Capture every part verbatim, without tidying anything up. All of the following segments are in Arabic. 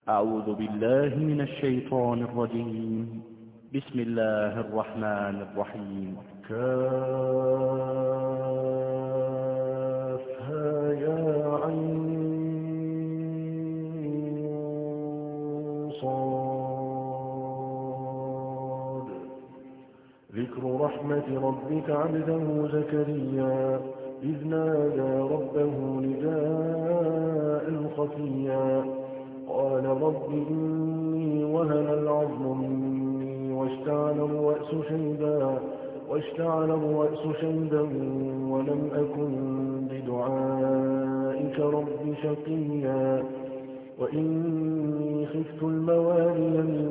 أعوذ بالله من الشيطان الرجيم. بسم الله الرحمن الرحيم. كافها يا عين صاد. ذكر رحمة ربك عبده زكريا إذ نادى ربه نداء خفيا قال رب إني وهن العظم مني واشتعل الرأس شيبا واشتعل الرأس شيبا ولم أكن بدعائك رب شقيا وإني خفت الموالي من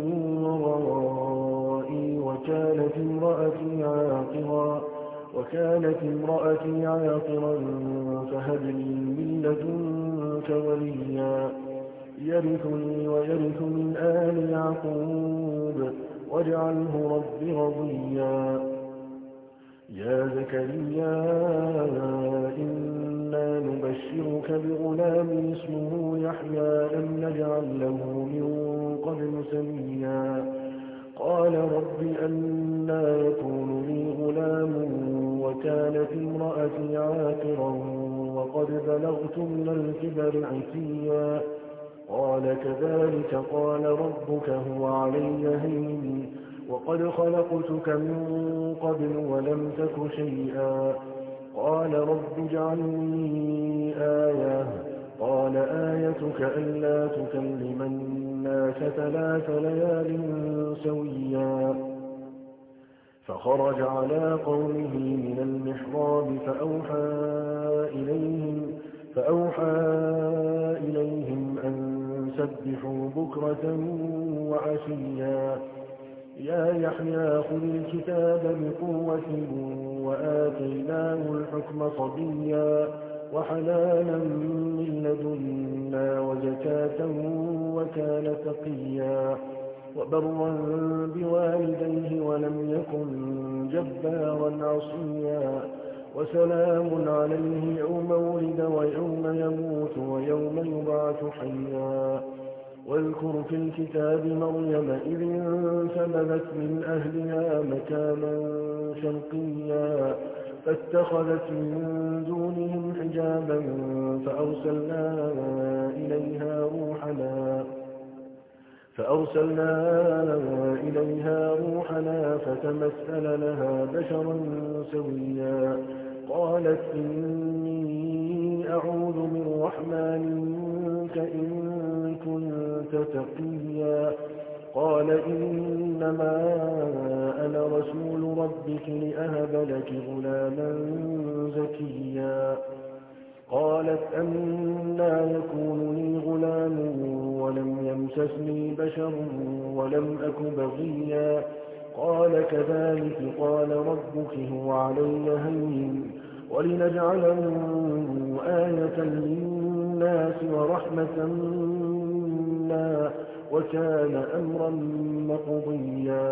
ورائي وكانت امرأتي عاقرا وكانت امرأتي عاقرا فهب لي من لدنك وليا يرثني ويرث من آل يعقوب واجعله رب رضيا. يا زكريا إنا نبشرك بغلام اسمه يحيى لم نجعل له من قبل سميا قال رب أنى يكون لي غلام وكانت امرأتي عاقرا وقد بلغت من الكبر عتيا قال كذلك قال ربك هو علي هين وقد خلقتك من قبل ولم تك شيئا قال رب اجعل لي آية قال آيتك ألا تكلم الناس ثلاث ليال سويا فخرج على قومه من المحراب فأوحى إليهم فأوحى إليهم أن سبحوا بكرة وعشيا يا يحيى خذ الكتاب بقوة وآتيناه الحكم صبيا وحنانا من لدنا وزكاة وكان تقيا وبرا بوالديه ولم يكن جبارا عصيا وسلام عليه يوم ولد ويوم يموت ويوم يبعث حيا واذكر في الكتاب مريم إذ انتبذت من أهلها مكانا شرقيا فاتخذت من دونهم حجابا فأرسلنا إليها روحنا فأرسلنا إليها روحنا فتمثل لها بشرا سويا قالت إني أعوذ بالرحمن منك إن كنت تقيا قال إنما أنا رسول ربك لأهب لك غلاما زكيا قالت أنى يكون لي غلام ولم يمسسني بشر ولم أك بغيا قال كذلك قال ربك هو علي هين ولنجعله آية للناس ورحمة منا وكان أمرا مقضيا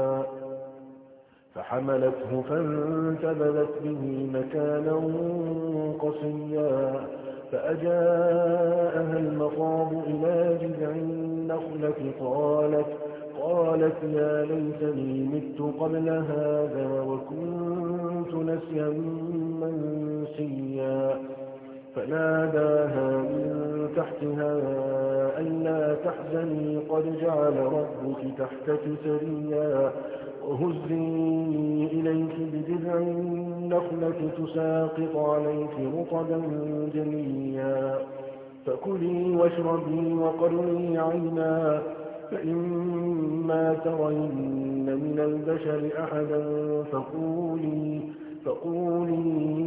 فحملته فانتبذت به مكانا قصيا فأجاءها المخاض إلى جذع النخلة قالت قالت يا ليتني مت قبل هذا وكنت نسيا منسيا فناداها من تحتها ألا تحزني قد جعل ربك تحتك سريا وهزي إليك بجذع النخلة تساقط عليك رطبا جنيا فكلي واشربي وقري عينا فإما ترين من البشر أحدا فقولي فقولي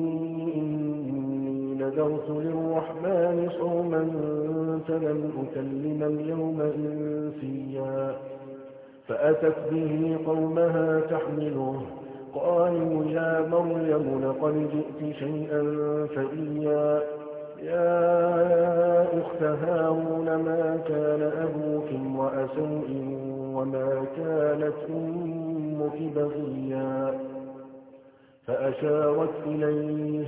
إني نذرت للرحمن صوما فلن أكلم اليوم إنسيا فأتت به قومها تحمله قالوا يا مريم لقد جئت شيئا فريا يا أخت هارون ما كان أبوك امرأ سوء وما كانت أمك بغيا فأشارت إليه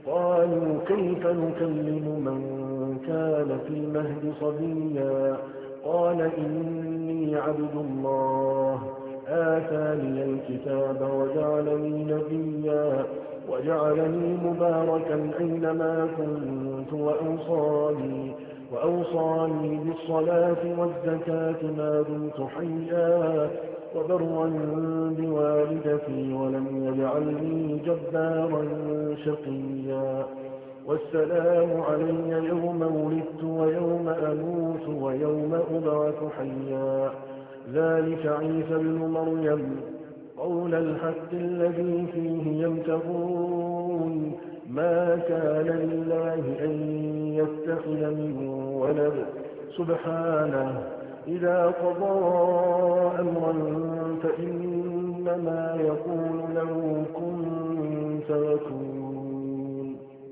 قالوا كيف نكلم من كان في المهد صبيا قال إني عبد الله آتاني الكتاب وجعلني نبيا وجعلني مباركا أينما كنت وأوصاني, وأوصاني بالصلاة والزكاة ما دمت حيا وبرا بوالدتي ولم يجعلني جبارا شقيا والسلام علي يوم ولدت ويوم أموت ويوم أبعث حيا ذلك عيسى ابن مريم قول الحق الذي فيه يمترون ما كان لله أن يتخذ من ولد سبحانه إذا قضى أمرا فإنما يقول له كن فيكون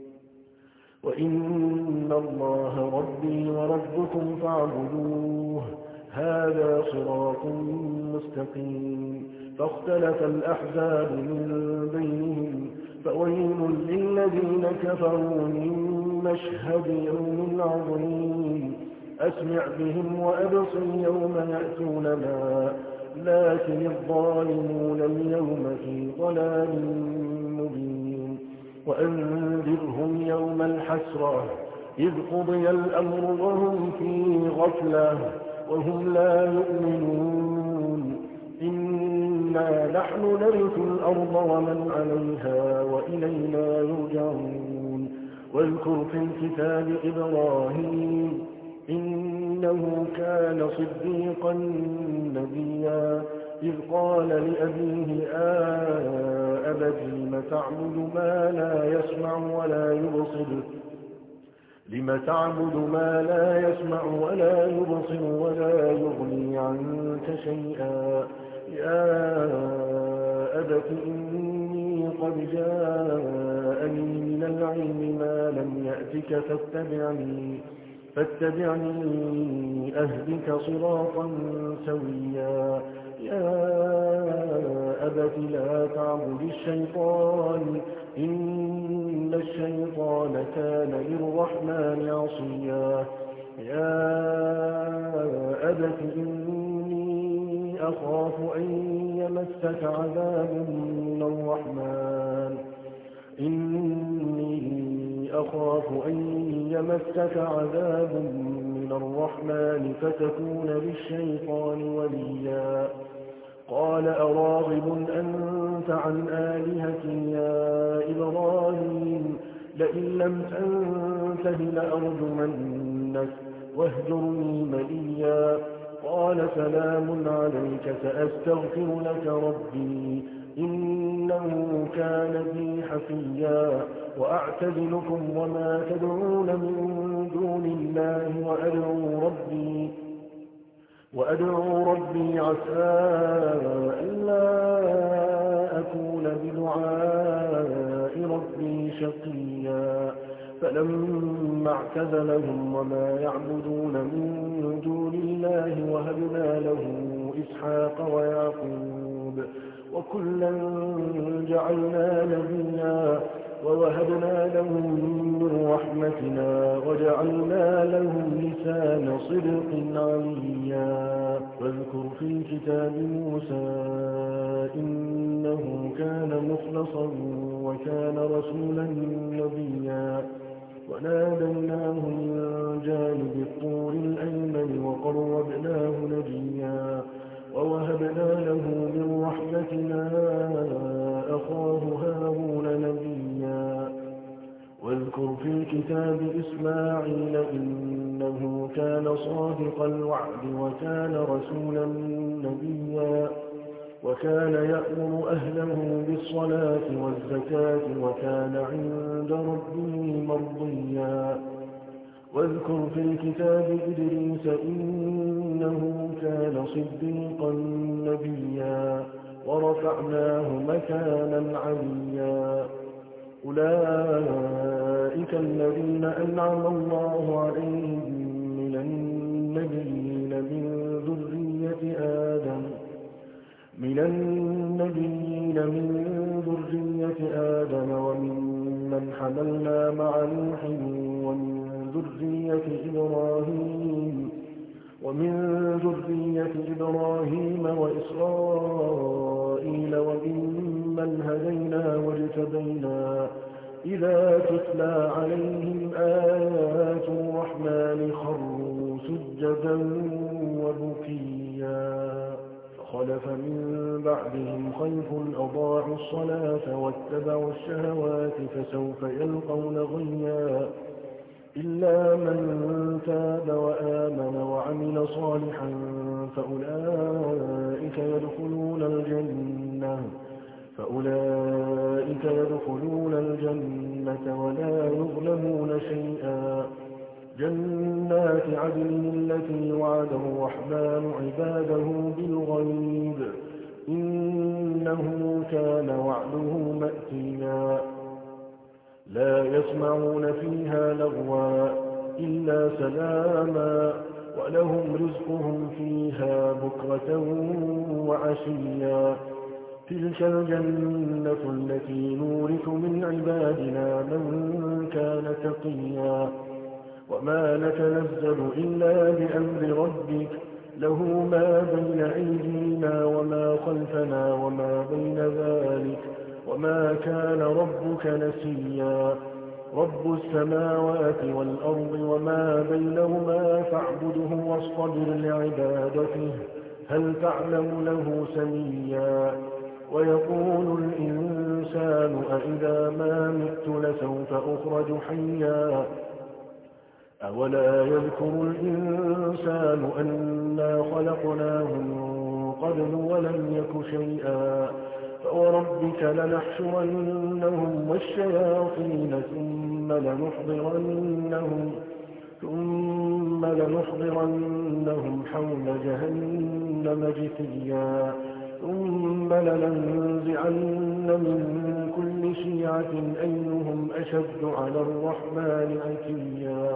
وإن الله ربي وربكم فاعبدوه هذا صراط مستقيم فاختلف الأحزاب من بينهم فويل للذين كفروا من مشهد يوم عظيم أسمع بهم وأبصر يوم يأتوننا لكن الظالمون اليوم في ضلال مبين وأنذرهم يوم الحسرة إذ قضي الأمر وهم في غفلة وهم لا يؤمنون إنا نحن نرث الأرض ومن عليها وإلينا يرجعون واذكر في الكتاب إبراهيم إنه كان صديقا نبيا إذ قال لأبيه آه أبت لم تعبد ما لا يسمع ولا يبصر لم تعبد ما لا يسمع ولا يبصر ولا يغني عنك شيئا يا أبت إني قد جاءني من العلم ما لم يأتك فاتبعني فاتبعني أهدك صراطا سويا يا أبت لا تعبد الشيطان إن الشيطان كان للرحمن عصيا يا أبت إني أخاف أن يمسك عذاب من الرحمن إني أخاف أن يمسك عذاب من الرحمن فتكون للشيطان وليا قال أراغب أنت عن آلهتي يا إبراهيم لئن لم تنته لأرجمنك واهجرني مليا قال سلام عليك سأستغفر لك ربي إنه كان بي حفيا وأعتزلكم وما تدعون من دون الله وأدعو ربي وأدعو ربي عسى ألا أكون بدعاء ربي شقيا فلما اعتزلهم وما يعبدون من دون الله وهبنا له إسحاق ويعقوب وكلا جعلنا نبيا ووهبنا لهم من رحمتنا وجعلنا لهم لسان صدق عليا واذكر في الكتاب موسى إنه كان مخلصا وكان رسولا نبيا وناديناه من جانب الطور الأيمن وقربناه نجيا ووهبنا له من رحمتنا أخاه هارون نبيا واذكر في الكتاب إسماعيل إنه كان صادق الوعد وكان رسولا نبيا وكان يأمر أهله بالصلاة والزكاة وكان عند ربه مرضيا واذكر في الكتاب إدريس إنه كان صديقا نبيا ورفعناه مكانا عليا أولئك الذين أنعم الله عليهم من النبيين من ذرية آدم من النبيين من ذرية آدم وممن حملنا مع نوح ومن ذرية إبراهيم ومن ومن ذرية إبراهيم وإسرائيل وممن هدينا واجتبينا إذا تتلى عليهم آيات الرحمن خروا سجدا وبكيا فخلف من بعدهم خلف أضاعوا الصلاة واتبعوا الشهوات فسوف يلقون غيا إلا من تاب وآمن وعمل صالحا فأولئك يدخلون الجنة فأولئك يدخلون الجنة ولا يظلمون شيئا جنات عدن التي وعد الرحمن عباده بالغيب إنه كان وعده مأتيا لا يسمعون فيها لغوا إلا سلاما ولهم رزقهم فيها بكرة وعشيا تلك الجنة التي نورث من عبادنا من كان تقيا وما نتنزل إلا بأمر ربك له ما بين أيدينا وما خلفنا وما بين ذلك وما كان ربك نسيا رب السماوات والأرض وما بينهما فاعبده واصطبر لعبادته هل تعلم له سميا ويقول الإنسان أإذا ما مت لسوف أخرج حيا أولا يذكر الإنسان أنا خلقناه من قبل ولم يك شيئا فوربك لنحشرنهم والشياطين ثم لنحضرنهم ثم لنحضرنهم حول جهنم جثيا ثم لننزعن من كل شيعة أيهم أشد على الرحمن عتيا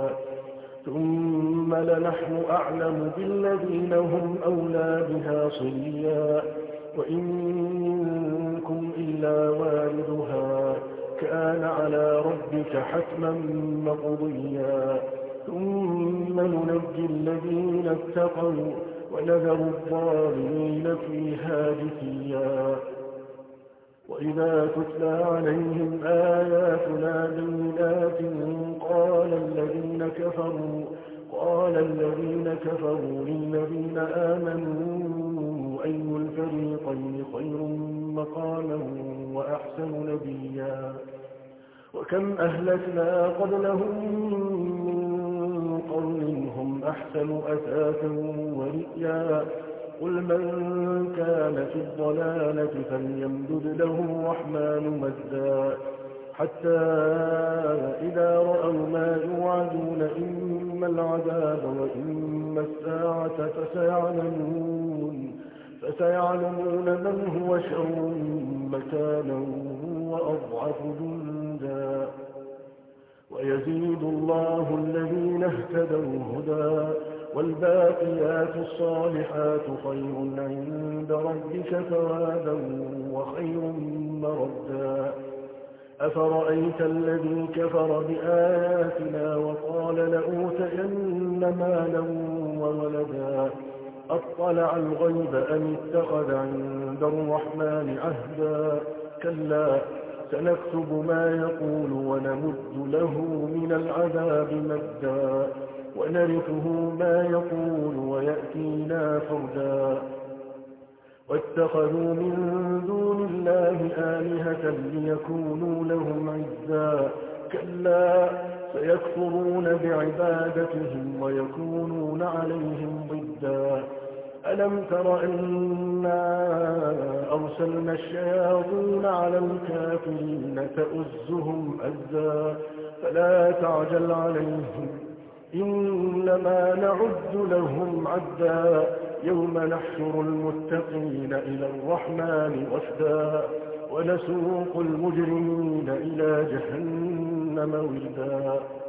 ثم لنحن أعلم بالذين هم أولى بها صليا وإن منكم إلا واردها كان على ربك حتما مقضيا ثم ننجي الذين اتقوا ونذر الظالمين فيها جثيا وإذا تتلى عليهم آياتنا بينات قال الذين كفروا قال الذين كفروا للذين آمنوا أي الفريقين خير مقاما وأحسن نبيا وكم أهلكنا قبلهم من قرن هم أحسن أثاثا ورئيا قل من كان في الضلالة فليمدد له الرحمن مدا حتى إذا رأوا ما يوعدون إما العذاب وإما الساعة فسيعلمون فسيعلمون من هو شر مكانا وأضعف جندا ويزيد الله الذين اهتدوا هدى والباقيات الصالحات خير عند ربك ثوابا وخير مردا أفرأيت الذي كفر بآياتنا وقال لأوتين مالا وولدا أطلع الغيب أم اتخذ عند الرحمن عهدا كلا سنكتب ما يقول ونمد له من العذاب مدا ونرثه ما يقول ويأتينا فردا واتخذوا من دون الله آلهة ليكونوا لهم عزا كلا سيكفرون بعبادتهم ويكونون عليهم ضدا ألم تر أنا أرسلنا الشياطين على الكافرين تؤزهم أزا فلا تعجل عليهم إنما نعد لهم عدا يوم نحشر المتقين إلى الرحمن وفدا ونسوق المجرمين إلى جهنم وردا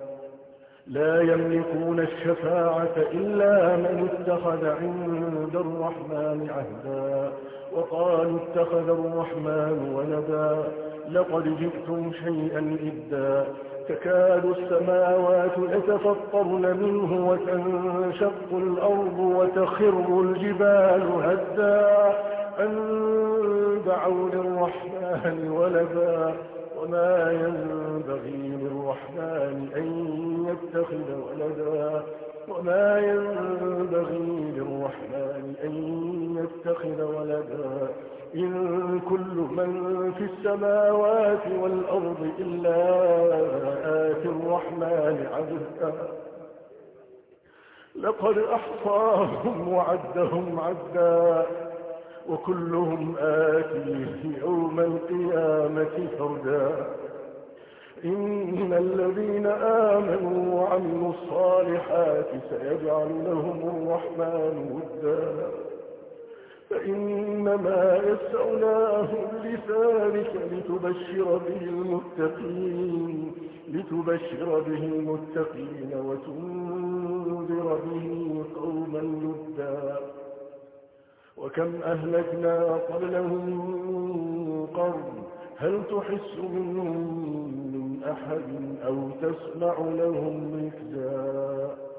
لا يملكون الشفاعة إلا من اتخذ عند الرحمن عهدا وقالوا اتخذ الرحمن ولدا لقد جئتم شيئا إدا تكاد السماوات يتفطرن منه وتنشق الأرض وتخر الجبال هدا أن دعوا للرحمن ولدا وما ينبغي للرحمن أن يتخذ ولدا وما ينبغي للرحمن أن يتخذ ولدا إن كل من في السماوات والأرض إلا آتي الرحمن عبدا لقد أحصاهم وعدهم عدا وكلهم آتيه يوم القيامة فردا إن الذين آمنوا وعملوا الصالحات سيجعل لهم الرحمن ودا فإنما يسعناه بلسانك لتبشر به المتقين لتبشر به المتقين وتنذر به قوما لدا وكم أهلكنا قبلهم من قرن هل تحس منهم من أحد أو تسمع لهم ركزا